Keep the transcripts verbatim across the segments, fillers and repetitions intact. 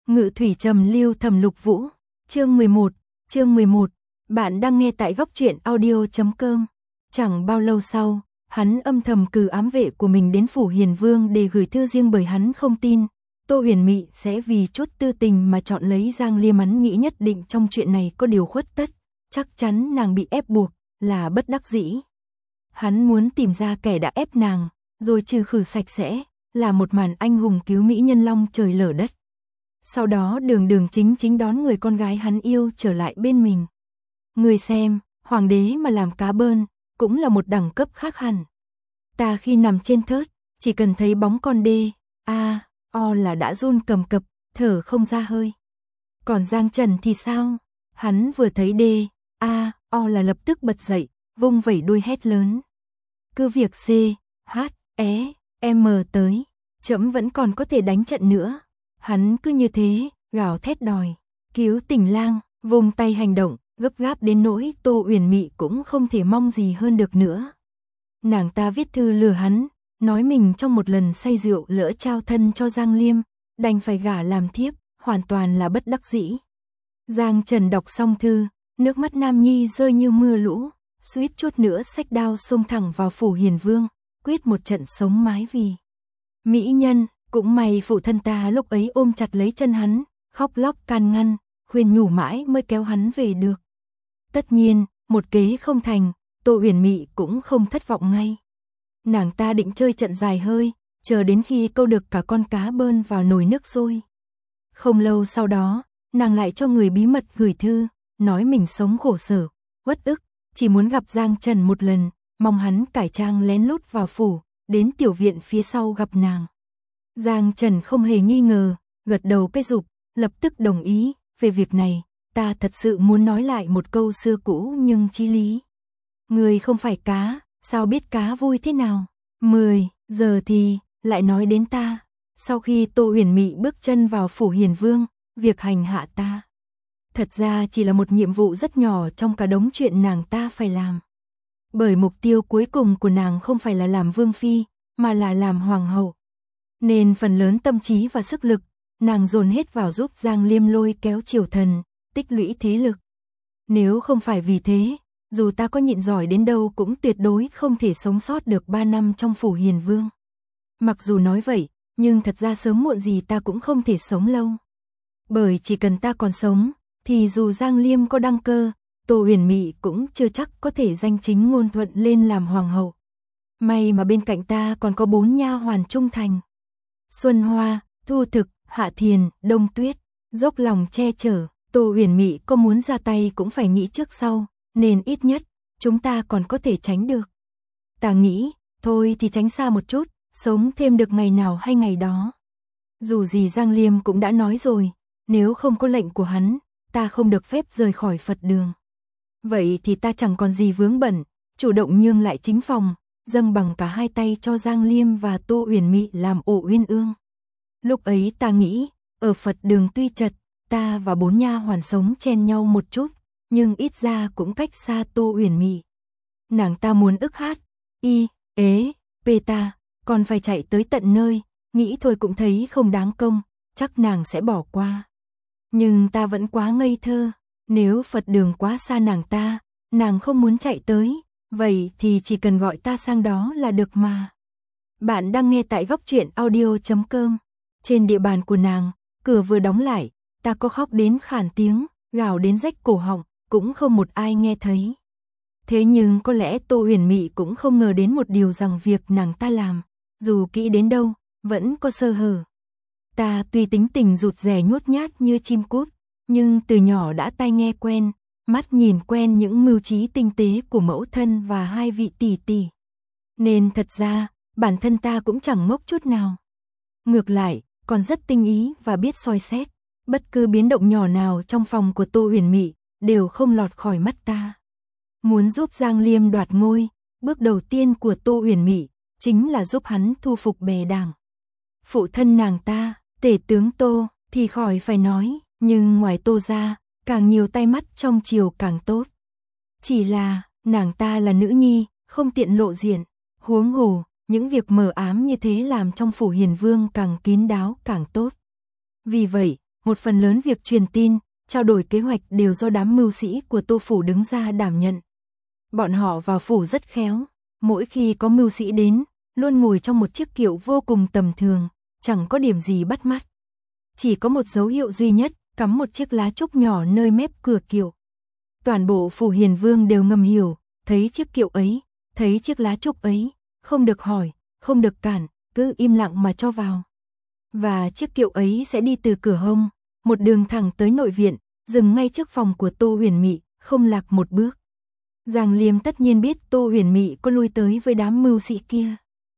Ngự thủy trầm lưu Thẩm Lục Vũ, chương mười một, chương mười một, bạn đang nghe tại góc truyện audio chấm com. Chẳng bao lâu sau, hắn âm thầm cử ám vệ của mình đến phủ Hiền Vương để gửi thư riêng bởi hắn không tin Tô Huyền Mị sẽ vì chút tư tình mà chọn lấy Giang Liêm. Hắn nghĩ nhất định trong chuyện này có điều khuất tất, chắc chắn nàng bị ép buộc, là bất đắc dĩ. Hắn muốn tìm ra kẻ đã ép nàng, rồi trừ khử sạch sẽ, là một màn anh hùng cứu mỹ nhân long trời lở đất. Sau đó đường đường chính chính đón người con gái hắn yêu trở lại bên mình. Người xem, hoàng đế mà làm cá bơn, cũng là một đẳng cấp khác hẳn. Ta khi nằm trên thớt, chỉ cần thấy bóng con đê, a, o là đã run cầm cập, thở không ra hơi. Còn Giang Trần thì sao? Hắn vừa thấy đê, a, o là lập tức bật dậy, vung vẩy đuôi hét lớn. Cứ việc C, H, E, M tới, trẫm vẫn còn có thể đánh trận nữa. Hắn cứ như thế, gào thét đòi, cứu tình lang, vùng tay hành động, gấp gáp đến nỗi Tô Uyển Mị cũng không thể mong gì hơn được nữa. Nàng ta viết thư lừa hắn, nói mình trong một lần say rượu lỡ trao thân cho Giang Liêm, đành phải gả làm thiếp, hoàn toàn là bất đắc dĩ. Giang Trần đọc xong thư, nước mắt nam nhi rơi như mưa lũ, suýt chút nữa xách đao xông thẳng vào phủ Hiền Vương, quyết một trận sống mái vì mỹ nhân. Cũng may phụ thân ta lúc ấy ôm chặt lấy chân hắn, khóc lóc can ngăn, khuyên nhủ mãi mới kéo hắn về được. Tất nhiên, một kế không thành, Tô Uyển Mị cũng không thất vọng ngay. Nàng ta định chơi trận dài hơi, chờ đến khi câu được cả con cá bơn vào nồi nước sôi. Không lâu sau đó, nàng lại cho người bí mật gửi thư, nói mình sống khổ sở, uất ức, chỉ muốn gặp Giang Trần một lần, mong hắn cải trang lén lút vào phủ, đến tiểu viện phía sau gặp nàng. Giang Trần không hề nghi ngờ, gật đầu cái rụp, lập tức đồng ý. Về việc này, ta thật sự muốn nói lại một câu xưa cũ nhưng chí lý. Người không phải cá, sao biết cá vui thế nào? Mười giờ thì, lại nói đến ta. Sau khi Tô Uyển Mị bước chân vào phủ Hiền Vương, việc hành hạ ta thật ra chỉ là một nhiệm vụ rất nhỏ trong cả đống chuyện nàng ta phải làm. Bởi mục tiêu cuối cùng của nàng không phải là làm vương phi, mà là làm hoàng hậu. Nên phần lớn tâm trí và sức lực, nàng dồn hết vào giúp Giang Liêm lôi kéo triều thần, tích lũy thế lực. Nếu không phải vì thế, dù ta có nhịn giỏi đến đâu cũng tuyệt đối không thể sống sót được ba năm trong phủ Hiền Vương. Mặc dù nói vậy, nhưng thật ra sớm muộn gì ta cũng không thể sống lâu. Bởi chỉ cần ta còn sống, thì dù Giang Liêm có đăng cơ, Tô Uyển Mị cũng chưa chắc có thể danh chính ngôn thuận lên làm hoàng hậu. May mà bên cạnh ta còn có bốn nha hoàn trung thành. Xuân Hoa, Thu Thực, Hạ Thiền, Đông Tuyết, dốc lòng che chở. Tô Uyển Mị có muốn ra tay cũng phải nghĩ trước sau, nên ít nhất, chúng ta còn có thể tránh được. Ta nghĩ, thôi thì tránh xa một chút, sống thêm được ngày nào hay ngày đó. Dù gì Giang Liêm cũng đã nói rồi, nếu không có lệnh của hắn, ta không được phép rời khỏi Phật đường. Vậy thì ta chẳng còn gì vướng bận, chủ động nhường lại chính phòng, dâng bằng cả hai tay cho Giang Liêm và Tô Uyển Mị làm ổ uyên ương. Lúc ấy ta nghĩ, ở Phật đường tuy chật, ta và bốn nha hoàn sống chen nhau một chút, nhưng ít ra cũng cách xa Tô Uyển Mị. Nàng ta muốn ức hát, y, ế, pê ta, còn phải chạy tới tận nơi, nghĩ thôi cũng thấy không đáng công, chắc nàng sẽ bỏ qua. Nhưng ta vẫn quá ngây thơ, nếu Phật đường quá xa nàng ta, nàng không muốn chạy tới, vậy thì chỉ cần gọi ta sang đó là được mà. Bạn đang nghe tại góc truyện audio chấm com. Trên địa bàn của nàng, cửa vừa đóng lại, ta có khóc đến khản tiếng, gào đến rách cổ họng, cũng không một ai nghe thấy. Thế nhưng có lẽ Tô Uyển Mị cũng không ngờ đến một điều rằng việc nàng ta làm, dù kỹ đến đâu, vẫn có sơ hở. Ta tuy tính tình rụt rè nhút nhát như chim cút, nhưng từ nhỏ đã tai nghe quen, mắt nhìn quen những mưu trí tinh tế của mẫu thân và hai vị tỷ tỷ. Nên thật ra, bản thân ta cũng chẳng ngốc chút nào. Ngược lại, còn rất tinh ý và biết soi xét, bất cứ biến động nhỏ nào trong phòng của Tô Uyển Mị đều không lọt khỏi mắt ta. Muốn giúp Giang Liêm đoạt ngôi, bước đầu tiên của Tô Uyển Mị chính là giúp hắn thu phục bè đảng. Phụ thân nàng ta, tể tướng Tô, thì khỏi phải nói, nhưng ngoài Tô ra, càng nhiều tay mắt trong triều càng tốt. Chỉ là, nàng ta là nữ nhi, không tiện lộ diện, huống hồ, những việc mờ ám như thế làm trong phủ Hiền Vương càng kín đáo càng tốt. Vì vậy, một phần lớn việc truyền tin, trao đổi kế hoạch đều do đám mưu sĩ của Tô phủ đứng ra đảm nhận. Bọn họ vào phủ rất khéo, mỗi khi có mưu sĩ đến, luôn ngồi trong một chiếc kiệu vô cùng tầm thường, chẳng có điểm gì bắt mắt. Chỉ có một dấu hiệu duy nhất, cắm một chiếc lá trúc nhỏ nơi mép cửa kiệu. Toàn bộ phủ Hiền Vương đều ngầm hiểu, thấy chiếc kiệu ấy, thấy chiếc lá trúc ấy, không được hỏi, không được cản, cứ im lặng mà cho vào. Và chiếc kiệu ấy sẽ đi từ cửa hông, một đường thẳng tới nội viện, dừng ngay trước phòng của Tô Huyền Mị, không lạc một bước. Giang Liêm tất nhiên biết Tô Huyền Mị có lui tới với đám mưu sĩ kia.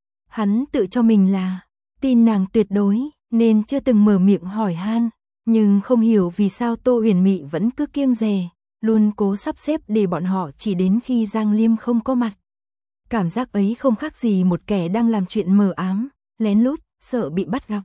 Hắn tự cho mình là tin nàng tuyệt đối, nên chưa từng mở miệng hỏi han, nhưng không hiểu vì sao Tô Huyền Mị vẫn cứ kiêng dè, luôn cố sắp xếp để bọn họ chỉ đến khi Giang Liêm không có mặt. Cảm giác ấy không khác gì một kẻ đang làm chuyện mờ ám, lén lút, sợ bị bắt gặp.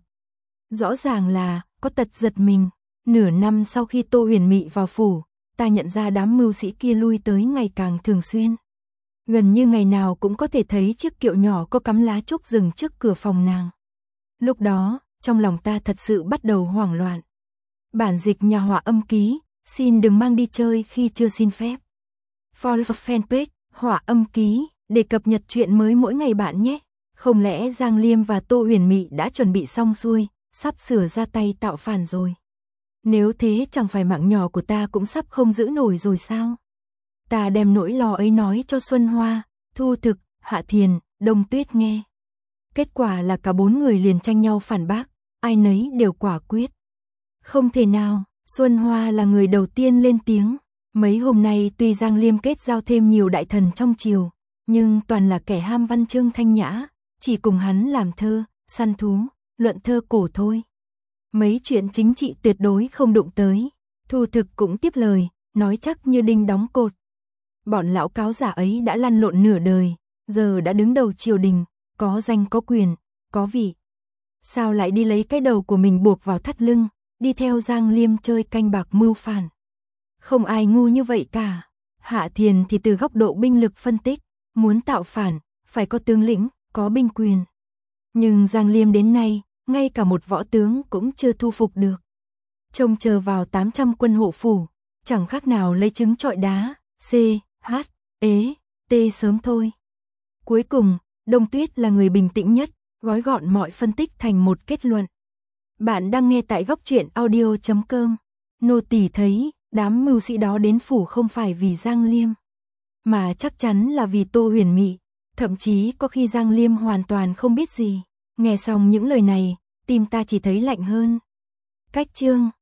Rõ ràng là có tật giật mình. Nửa năm sau khi Tô Huyền Mị vào phủ, ta nhận ra đám mưu sĩ kia lui tới ngày càng thường xuyên. Gần như ngày nào cũng có thể thấy chiếc kiệu nhỏ có cắm lá trúc dừng trước cửa phòng nàng. Lúc đó, trong lòng ta thật sự bắt đầu hoảng loạn. Bản dịch nhà họa âm ký, xin đừng mang đi chơi khi chưa xin phép. Follow fanpage, họa âm ký, để cập nhật chuyện mới mỗi ngày bạn nhé. Không lẽ Giang Liêm và Tô Huyền Mị đã chuẩn bị xong xuôi, sắp sửa ra tay tạo phản rồi? Nếu thế chẳng phải mạng nhỏ của ta cũng sắp không giữ nổi rồi sao? Ta đem nỗi lo ấy nói cho Xuân Hoa, Thu Thực, Hạ Thiền, Đông Tuyết nghe. Kết quả là cả bốn người liền tranh nhau phản bác, ai nấy đều quả quyết. Không thể nào, Xuân Hoa là người đầu tiên lên tiếng. Mấy hôm nay tuy Giang Liêm kết giao thêm nhiều đại thần trong triều, nhưng toàn là kẻ ham văn chương thanh nhã, chỉ cùng hắn làm thơ, săn thú, luận thơ cổ thôi. Mấy chuyện chính trị tuyệt đối không đụng tới. Thu Thực cũng tiếp lời, nói chắc như đinh đóng cột. Bọn lão cáo giả ấy đã lăn lộn nửa đời, giờ đã đứng đầu triều đình, có danh có quyền, có vị. Sao lại đi lấy cái đầu của mình buộc vào thắt lưng, đi theo Giang Liêm chơi canh bạc mưu phản? Không ai ngu như vậy cả. Hạ Thiền thì từ góc độ binh lực phân tích, muốn tạo phản, phải có tướng lĩnh, có binh quyền. Nhưng Giang Liêm đến nay, ngay cả một võ tướng cũng chưa thu phục được. Trông chờ vào tám trăm quân hộ phủ, chẳng khác nào lấy trứng trọi đá, C, H, ế, T sớm thôi. Cuối cùng, Đông Tuyết là người bình tĩnh nhất, gói gọn mọi phân tích thành một kết luận. Bạn đang nghe tại góc truyện audio chấm com. Nô tỳ thấy, đám mưu sĩ đó đến phủ không phải vì Giang Liêm, mà chắc chắn là vì Tô Huyền Mị. Thậm chí có khi Giang Liêm hoàn toàn không biết gì. Nghe xong những lời này, tim ta chỉ thấy lạnh hơn. Cách chương